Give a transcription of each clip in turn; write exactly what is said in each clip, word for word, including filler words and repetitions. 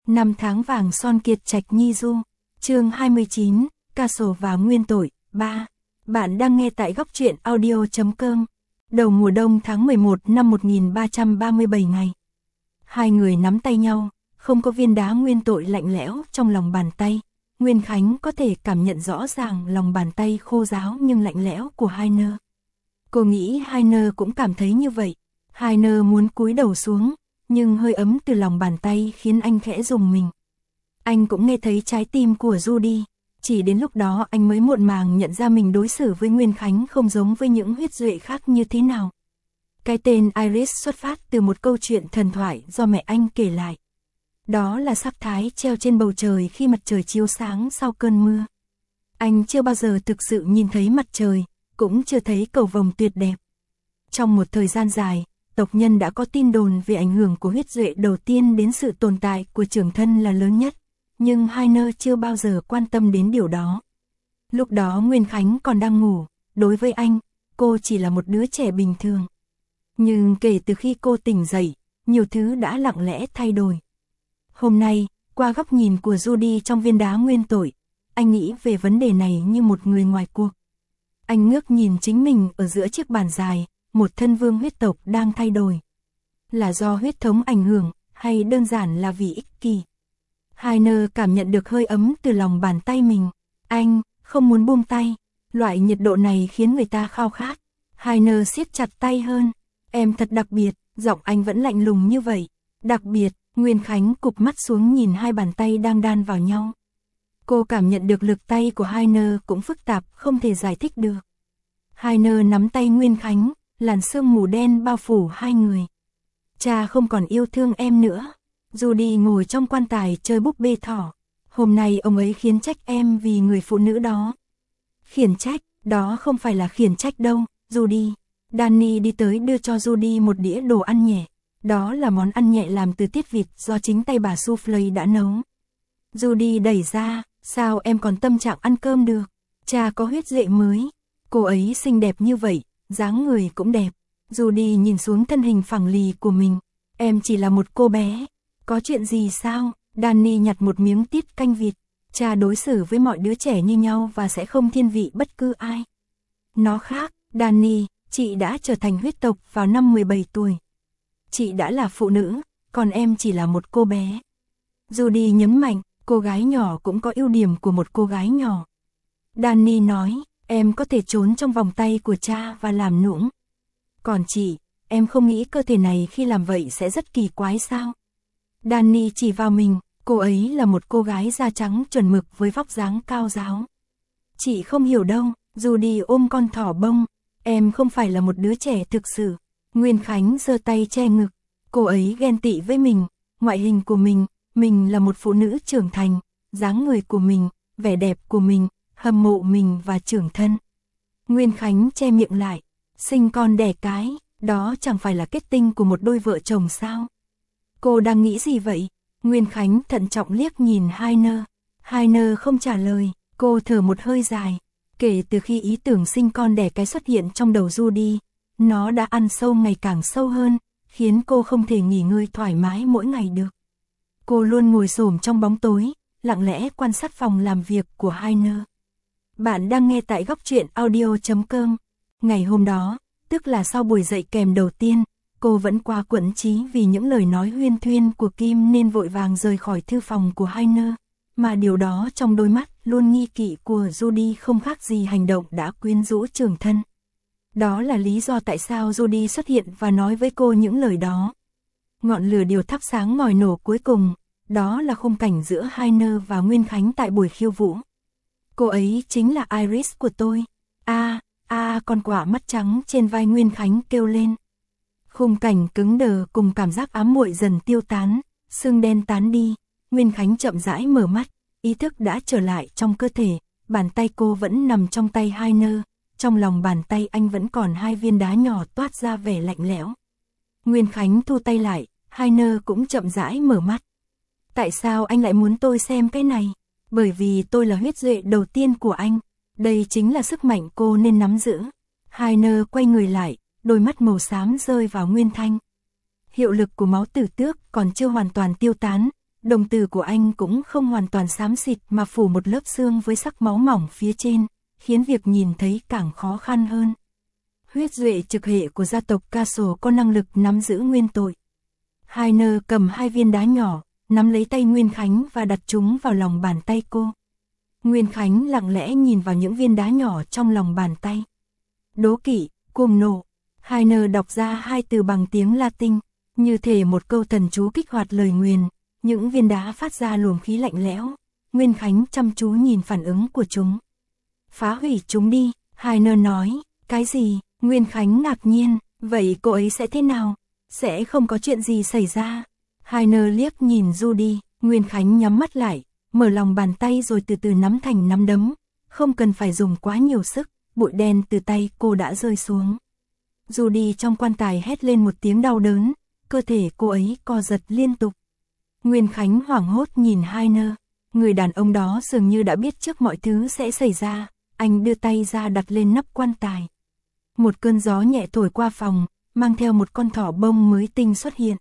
Năm tháng vàng son kiệt trạch nhi du. Chương hai mươi chín, ca sổ và nguyên tội. ba. Bạn đang nghe tại góc truyện audio.com. Đầu mùa đông tháng mười một năm một nghìn ba trăm ba mươi bảy ngày. Hai người nắm tay nhau, không có viên đá nguyên tội lạnh lẽo trong lòng bàn tay. Nguyên Khánh có thể cảm nhận rõ ràng lòng bàn tay khô ráo nhưng lạnh lẽo của Hainer. Cô nghĩ Hainer cũng cảm thấy như vậy. Hainer muốn cúi đầu xuống, nhưng hơi ấm từ lòng bàn tay khiến anh khẽ rùng mình. Anh cũng nghe thấy trái tim của Judy. Chỉ đến lúc đó anh mới muộn màng nhận ra mình đối xử với Nguyên Khánh không giống với những huyết duệ khác như thế nào. Cái tên Iris xuất phát từ một câu chuyện thần thoại do mẹ anh kể lại. Đó là sắc thái treo trên bầu trời khi mặt trời chiếu sáng sau cơn mưa. Anh chưa bao giờ thực sự nhìn thấy mặt trời, cũng chưa thấy cầu vồng tuyệt đẹp. Trong một thời gian dài, tộc nhân đã có tin đồn về ảnh hưởng của huyết duệ đầu tiên đến sự tồn tại của trưởng thân là lớn nhất, nhưng Hainer chưa bao giờ quan tâm đến điều đó. Lúc đó Nguyên Khánh còn đang ngủ, đối với anh, cô chỉ là một đứa trẻ bình thường. Nhưng kể từ khi cô tỉnh dậy, nhiều thứ đã lặng lẽ thay đổi. Hôm nay, qua góc nhìn của Judy trong viên đá nguyên tội, anh nghĩ về vấn đề này như một người ngoài cuộc. Anh ngước nhìn chính mình ở giữa chiếc bàn dài, một thân vương huyết tộc đang thay đổi. Là do huyết thống ảnh hưởng, hay đơn giản là vì ích kỷ? Hainer cảm nhận được hơi ấm từ lòng bàn tay mình. Anh không muốn buông tay. Loại nhiệt độ này khiến người ta khao khát. Hainer siết chặt tay hơn. Em thật đặc biệt, giọng anh vẫn lạnh lùng như vậy. Đặc biệt, Nguyên Khánh cụp mắt xuống nhìn hai bàn tay đang đan vào nhau. Cô cảm nhận được lực tay của Hainer cũng phức tạp, không thể giải thích được. Hainer nắm tay Nguyên Khánh, làn sương mù đen bao phủ hai người. Cha không còn yêu thương em nữa. Judy ngồi trong quan tài chơi búp bê thỏ. Hôm nay ông ấy khiển trách em vì người phụ nữ đó. Khiển trách, đó không phải là khiển trách đâu, Judy. Danny đi tới đưa cho Judy một đĩa đồ ăn nhẹ. Đó là món ăn nhẹ làm từ tiết vịt do chính tay bà Soufflé đã nấu. Judy đẩy ra, sao em còn tâm trạng ăn cơm được? Cha có huyết duệ mới. Cô ấy xinh đẹp như vậy, dáng người cũng đẹp. Judy nhìn xuống thân hình phẳng lì của mình. Em chỉ là một cô bé. Có chuyện gì sao? Danny nhặt một miếng tiết canh vịt. Cha đối xử với mọi đứa trẻ như nhau và sẽ không thiên vị bất cứ ai. Nó khác, Danny, chị đã trở thành huyết tộc vào năm mười bảy tuổi. Chị đã là phụ nữ, còn em chỉ là một cô bé. Judy nhấn mạnh, cô gái nhỏ cũng có ưu điểm của một cô gái nhỏ. Danny nói, em có thể trốn trong vòng tay của cha và làm nũng. Còn chị, em không nghĩ cơ thể này khi làm vậy sẽ rất kỳ quái sao? Danny chỉ vào mình, cô ấy là một cô gái da trắng chuẩn mực với vóc dáng cao ráo. Chị không hiểu đâu, Judy ôm con thỏ bông, em không phải là một đứa trẻ thực sự. Nguyên Khánh giơ tay che ngực, cô ấy ghen tị với mình, ngoại hình của mình, mình là một phụ nữ trưởng thành, dáng người của mình, vẻ đẹp của mình, hâm mộ mình và trưởng thân. Nguyên Khánh che miệng lại, sinh con đẻ cái, đó chẳng phải là kết tinh của một đôi vợ chồng sao? Cô đang nghĩ gì vậy? Nguyên Khánh thận trọng liếc nhìn Hainer. Hainer không trả lời, cô thở một hơi dài. Kể từ khi ý tưởng sinh con đẻ cái xuất hiện trong đầu Judy, nó đã ăn sâu ngày càng sâu hơn, khiến cô không thể nghỉ ngơi thoải mái mỗi ngày được. Cô luôn ngồi xổm trong bóng tối, lặng lẽ quan sát phòng làm việc của Hainer. Bạn đang nghe tại góc truyện audio.com. Ngày hôm đó, tức là sau buổi dạy kèm đầu tiên, cô vẫn quá quẫn trí vì những lời nói huyên thuyên của Kim nên vội vàng rời khỏi thư phòng của Hainer, mà điều đó trong đôi mắt luôn nghi kỵ của Judy không khác gì hành động đã quyến rũ trưởng thân. Đó là lý do tại sao Judy xuất hiện và nói với cô những lời đó. Ngọn lửa điều thắp sáng ngòi nổ cuối cùng, đó là khung cảnh giữa Hainer và Nguyên Khánh tại buổi khiêu vũ. Cô ấy chính là Iris của tôi. A, a con quạ mắt trắng trên vai Nguyên Khánh kêu lên. Khung cảnh cứng đờ cùng cảm giác ám muội dần tiêu tán, sương đen tán đi, Nguyên Khánh chậm rãi mở mắt, ý thức đã trở lại trong cơ thể, bàn tay cô vẫn nằm trong tay Hainer, trong lòng bàn tay anh vẫn còn hai viên đá nhỏ toát ra vẻ lạnh lẽo. Nguyên Khánh thu tay lại, Hainer cũng chậm rãi mở mắt. Tại sao anh lại muốn tôi xem cái này? Bởi vì tôi là huyết duệ đầu tiên của anh, đây chính là sức mạnh cô nên nắm giữ. Hainer quay người lại, đôi mắt màu xám rơi vào Nguyên Thanh. Hiệu lực của máu tử tước còn chưa hoàn toàn tiêu tán, đồng tử của anh cũng không hoàn toàn xám xịt mà phủ một lớp xương với sắc máu mỏng phía trên, khiến việc nhìn thấy càng khó khăn hơn. Huyết duệ trực hệ của gia tộc Castle có năng lực nắm giữ nguyên tội. Hainer cầm hai viên đá nhỏ, nắm lấy tay Nguyên Khánh và đặt chúng vào lòng bàn tay cô. Nguyên Khánh lặng lẽ nhìn vào những viên đá nhỏ trong lòng bàn tay. Đố kỵ, cuồng nộ. Hainer đọc ra hai từ bằng tiếng Latin, như thể một câu thần chú kích hoạt lời nguyền. Những viên đá phát ra luồng khí lạnh lẽo. Nguyên Khánh chăm chú nhìn phản ứng của chúng. Phá hủy chúng đi, Hainer nói. Cái gì? Nguyên Khánh ngạc nhiên. Vậy cô ấy sẽ thế nào? Sẽ không có chuyện gì xảy ra. Hainer liếc nhìn Judy. Nguyên Khánh nhắm mắt lại, mở lòng bàn tay rồi từ từ nắm thành nắm đấm. Không cần phải dùng quá nhiều sức, bụi đen từ tay cô đã rơi xuống. Judy trong quan tài hét lên một tiếng đau đớn, cơ thể cô ấy co giật liên tục. Nguyên Khánh hoảng hốt nhìn Hainer. Người đàn ông đó dường như đã biết trước mọi thứ sẽ xảy ra. Anh đưa tay ra đặt lên nắp quan tài. Một cơn gió nhẹ thổi qua phòng, mang theo một con thỏ bông mới tinh xuất hiện.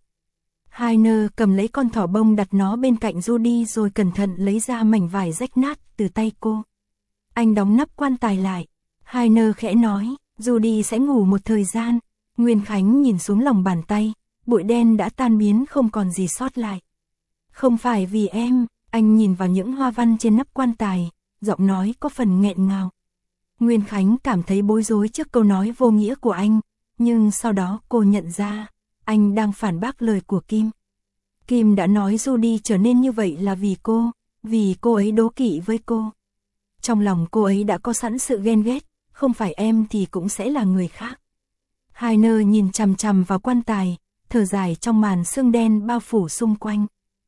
Hainer cầm lấy con thỏ bông đặt nó bên cạnh Judy rồi cẩn thận lấy ra mảnh vải rách nát từ tay cô. Anh đóng nắp quan tài lại. Hainer khẽ nói, Judy sẽ ngủ một thời gian. Nguyên Khánh nhìn xuống lòng bàn tay, bụi đen đã tan biến không còn gì sót lại. Không phải vì em, anh nhìn vào những hoa văn trên nắp quan tài, giọng nói có phần nghẹn ngào. Nguyên Khánh cảm thấy bối rối trước câu nói vô nghĩa của anh, nhưng sau đó cô nhận ra, anh đang phản bác lời của Kim. Kim đã nói Judy trở nên như vậy là vì cô, vì cô ấy đố kỵ với cô. Trong lòng cô ấy đã có sẵn sự ghen ghét, không phải em thì cũng sẽ là người khác. Hainer nhìn chằm chằm vào quan tài, thở dài trong màn sương đen bao phủ xung quanh.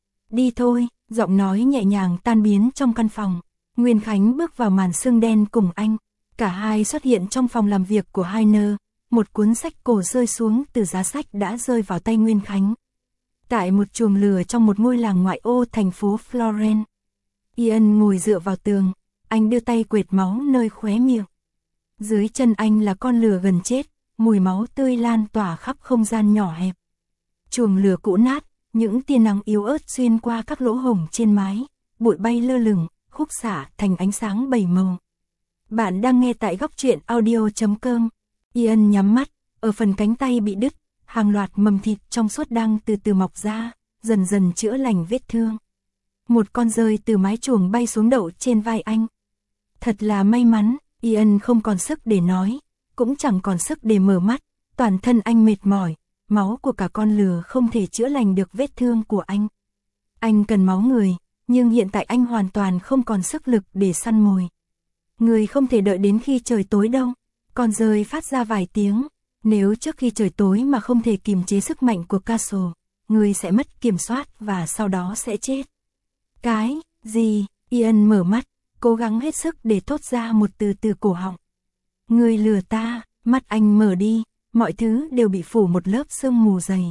Đi thôi, giọng nói nhẹ nhàng tan biến trong căn phòng. Nguyên Khánh bước vào màn sương đen cùng anh. Cả hai xuất hiện trong phòng làm việc của Hainer. Một cuốn sách cổ rơi xuống từ giá sách đã rơi vào tay Nguyên Khánh. Tại một chuồng lửa trong một ngôi làng ngoại ô thành phố Florence. Ian ngồi dựa vào tường, anh đưa tay quệt máu nơi khóe miệng. Dưới chân anh là con lửa gần chết, mùi máu tươi lan tỏa khắp không gian nhỏ hẹp. Chuồng lửa cũ nát, những tia nắng yếu ớt xuyên qua các lỗ hổng trên mái, bụi bay lơ lửng, khúc xạ thành ánh sáng bảy màu. Bạn đang nghe tại góc truyện audio chấm com. Ian nhắm mắt, ở phần cánh tay bị đứt, hàng loạt mầm thịt trong suốt đang từ từ mọc ra, dần dần chữa lành vết thương. Một con dơi từ mái chuồng bay xuống đậu trên vai anh. Thật là may mắn, Ian không còn sức để nói, cũng chẳng còn sức để mở mắt, toàn thân anh mệt mỏi, máu của cả con lừa không thể chữa lành được vết thương của anh. Anh cần máu người, nhưng hiện tại anh hoàn toàn không còn sức lực để săn mồi. Người không thể đợi đến khi trời tối đâu. Con dơi phát ra vài tiếng, nếu trước khi trời tối mà không thể kiềm chế sức mạnh của Castle, người sẽ mất kiểm soát và sau đó sẽ chết. Cái gì? Ian mở mắt, cố gắng hết sức để thốt ra một từ từ cổ họng. Người lừa ta, mắt anh mở đi, mọi thứ đều bị phủ một lớp sương mù dày.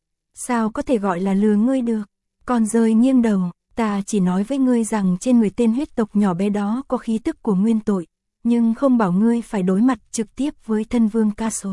Sao có thể gọi là lừa ngươi được? Con dơi nghiêng đầu, ta chỉ nói với ngươi rằng trên người tên huyết tộc nhỏ bé đó có khí tức của nguyên tội. Nhưng không bảo ngươi phải đối mặt trực tiếp với thân vương Castle.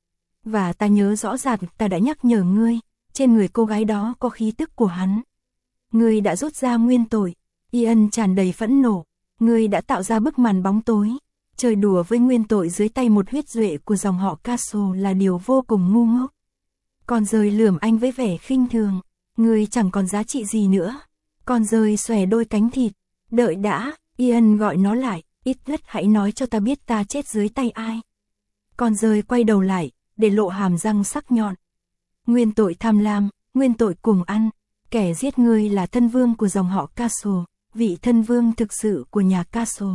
Và ta nhớ rõ ràng ta đã nhắc nhở ngươi, trên người cô gái đó có khí tức của hắn. Ngươi đã rút ra nguyên tội. Ian tràn đầy phẫn nộ. Ngươi đã tạo ra bức màn bóng tối. Chơi đùa với nguyên tội dưới tay một huyết duệ của dòng họ Castle là điều vô cùng ngu ngốc. Con dơi lườm anh với vẻ khinh thường. Ngươi chẳng còn giá trị gì nữa. Con dơi xòe đôi cánh thịt. Đợi đã, Ian gọi nó lại. Ít nhất hãy nói cho ta biết ta chết dưới tay ai. Con dơi quay đầu lại, để lộ hàm răng sắc nhọn. Nguyên tội tham lam, nguyên tội cùng ăn. Kẻ giết ngươi là thân vương của dòng họ Castle, vị thân vương thực sự của nhà Castle.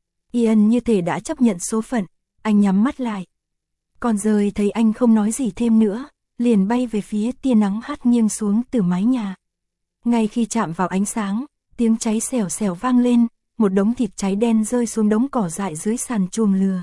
Ian như thể đã chấp nhận số phận, anh nhắm mắt lại. Con dơi thấy anh không nói gì thêm nữa, liền bay về phía tia nắng hắt nghiêng xuống từ mái nhà. Ngay khi chạm vào ánh sáng, tiếng cháy xèo xèo vang lên. Một đống thịt cháy đen rơi xuống đống cỏ dại dưới sàn chuồng lừa.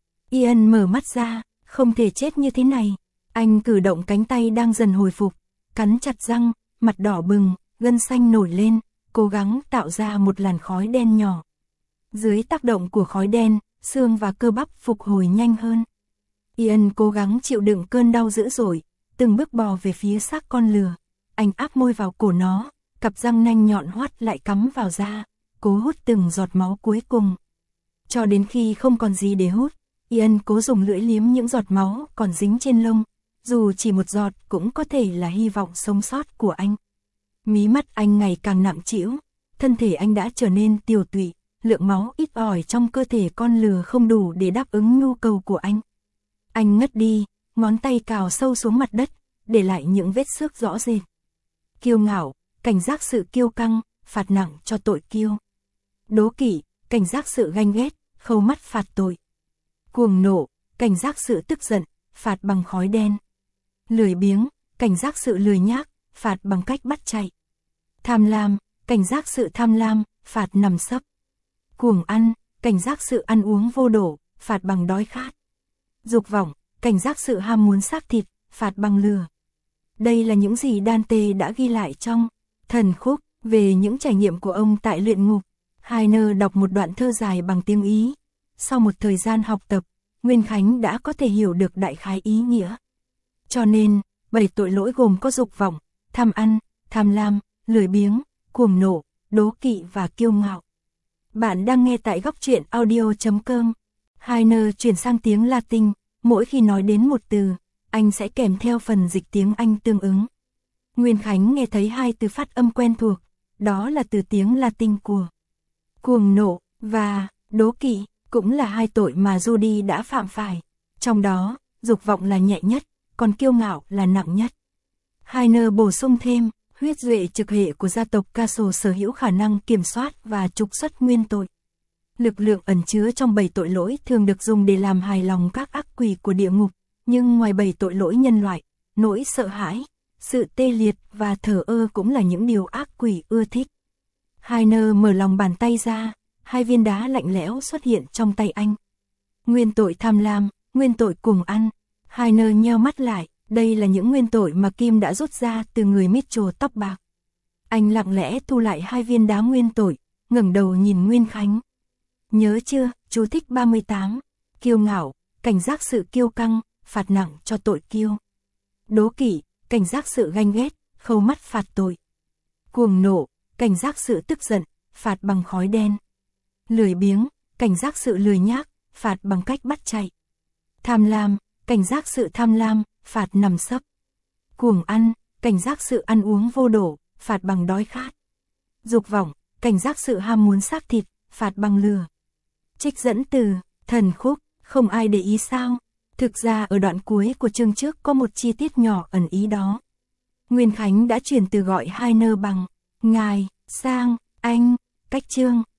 Ian mở mắt ra, không thể chết như thế này. Anh cử động cánh tay đang dần hồi phục, cắn chặt răng, mặt đỏ bừng, gân xanh nổi lên, cố gắng tạo ra một làn khói đen nhỏ. Dưới tác động của khói đen, xương và cơ bắp phục hồi nhanh hơn. Ian cố gắng chịu đựng cơn đau dữ dội, từng bước bò về phía xác con lừa. Anh áp môi vào cổ nó, cặp răng nanh nhọn hoắt lại cắm vào da, cố hút từng giọt máu cuối cùng. Cho đến khi không còn gì để hút, Ian cố dùng lưỡi liếm những giọt máu còn dính trên lông, dù chỉ một giọt cũng có thể là hy vọng sống sót của anh. Mí mắt anh ngày càng nặng trĩu, thân thể anh đã trở nên tiều tụy, lượng máu ít ỏi trong cơ thể con lừa không đủ để đáp ứng nhu cầu của anh. Anh ngất đi, ngón tay cào sâu xuống mặt đất, để lại những vết xước rõ rệt. Kiêu ngạo, cảnh giác sự kiêu căng, phạt nặng cho tội kiêu. Đố kỵ, cảnh giác sự ganh ghét, khâu mắt phạt tội. Cuồng nộ, cảnh giác sự tức giận, phạt bằng khói đen. Lười biếng, cảnh giác sự lười nhác, phạt bằng cách bắt chạy. Tham lam, cảnh giác sự tham lam, phạt nằm sấp. Cuồng ăn, cảnh giác sự ăn uống vô độ, phạt bằng đói khát. Dục vọng, cảnh giác sự ham muốn xác thịt, phạt bằng lừa. Đây là những gì Dante đã ghi lại trong Thần Khúc về những trải nghiệm của ông tại luyện ngục. Heine đọc một đoạn thơ dài bằng tiếng Ý. Sau một thời gian học tập, Nguyên Khánh đã có thể hiểu được đại khái ý nghĩa. Cho nên, bảy tội lỗi gồm có dục vọng, tham ăn, tham lam, lười biếng, cuồng nộ, đố kỵ và kiêu ngạo. Bạn đang nghe tại góc truyện audio chấm com. Heine chuyển sang tiếng Latin, mỗi khi nói đến một từ, anh sẽ kèm theo phần dịch tiếng Anh tương ứng. Nguyên Khánh nghe thấy hai từ phát âm quen thuộc, đó là từ tiếng Latin của cuồng nộ và đố kỵ, cũng là hai tội mà Judy đã phạm phải. Trong đó, dục vọng là nhẹ nhất, còn kiêu ngạo là nặng nhất. Heine bổ sung thêm, huyết duệ trực hệ của gia tộc Castle sở hữu khả năng kiểm soát và trục xuất nguyên tội. Lực lượng ẩn chứa trong bảy tội lỗi thường được dùng để làm hài lòng các ác quỷ của địa ngục, nhưng ngoài bảy tội lỗi nhân loại, nỗi sợ hãi, sự tê liệt và thờ ơ cũng là những điều ác quỷ ưa thích. Heine mở lòng bàn tay ra, hai viên đá lạnh lẽo xuất hiện trong tay anh. Nguyên tội tham lam, nguyên tội cuồng ăn. Heine nheo mắt lại, đây là những nguyên tội mà Kim đã rút ra từ người Mitchell tóc bạc. Anh lặng lẽ thu lại hai viên đá nguyên tội, ngẩng đầu nhìn Nguyên Khánh. Nhớ chưa, chú thích ba mươi tám, kiêu ngạo, cảnh giác sự kiêu căng, phạt nặng cho tội kiêu. Đố kỵ, cảnh giác sự ganh ghét, khâu mắt phạt tội. Cuồng nộ, cảnh giác sự tức giận, phạt bằng khói đen. Lười biếng, cảnh giác sự lười nhác, phạt bằng cách bắt chạy. Tham lam, cảnh giác sự tham lam, phạt nằm sấp. Cuồng ăn, cảnh giác sự ăn uống vô độ, phạt bằng đói khát. Dục vọng, cảnh giác sự ham muốn xác thịt, phạt bằng lừa. Trích dẫn từ Thần Khúc, không ai để ý sao? Thực ra ở đoạn cuối của chương trước có một chi tiết nhỏ ẩn ý đó. Nguyên Khánh đã chuyển từ gọi Heine bằng ngài sang anh, cách chương.